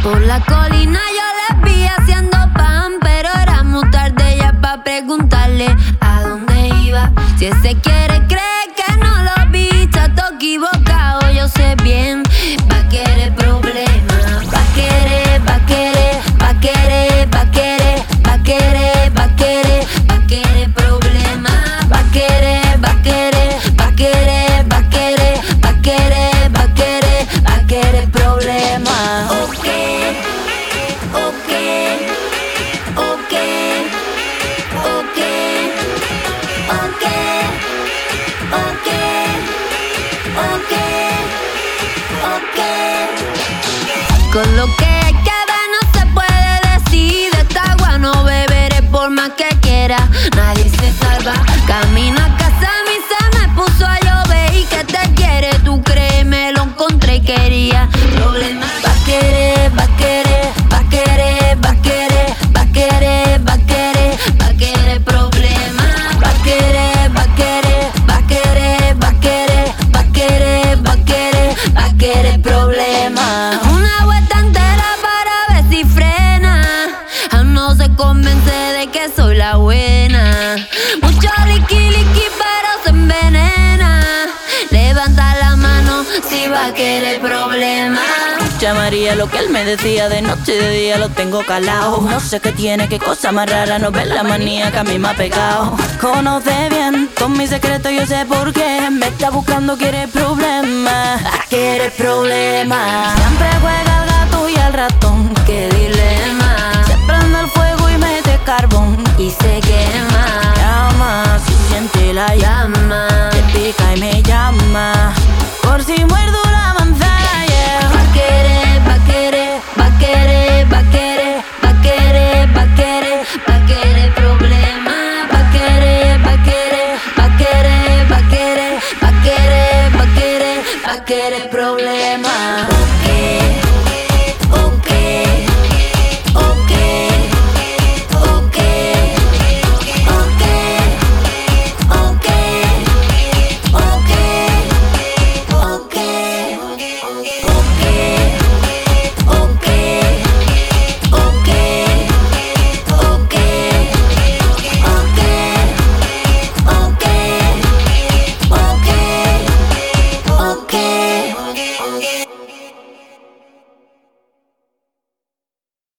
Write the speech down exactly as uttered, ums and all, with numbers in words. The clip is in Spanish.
Por la colina yo les vi haciendo pan, pero era muy tarde ya pa' preguntarle a dónde iba. Si ese quiere cree que no lo vi, está todo equivocado, yo sé bien. Va a querer problemas, va a querer, va a querer, va a querer, va a querer, va a querer, va a querer, va a querer problemas, va a querer, va a querer, va a querer, va a querer, va a querer, va a querer, va a querer problemas. Ok, ok, ok, ok, ok, ok, ok, ok. Con lo que hay que ver no se puede decir. De esta agua no beberé por más que quiera. Nadie se salva. Camino a casa, a mí se me puso a llover. ¿Y que te quiere? Tú crees, me lo encontré y quería problemas. Va a querer, va a querer, va a querer, va a querer, va a querer, va a querer, va a querer problemas. Va a querer, va a querer, va a querer, va a querer, va a querer, va a querer, va a querer problemas. Una vuelta entera para ver si frena. Aún no se convence de que soy la buena. Mucho liqui liqui pero se envenena. Levanta la mano si va a querer problemas. Llamaría lo que él me decía, de noche y de día lo tengo calado. No sé qué tiene, qué cosa más rara, no ves la manía que a mí me ha pegado. Conoce bien con mi secreto, yo sé por qué me está buscando, quiere problemas, quiere problemas. Siempre juega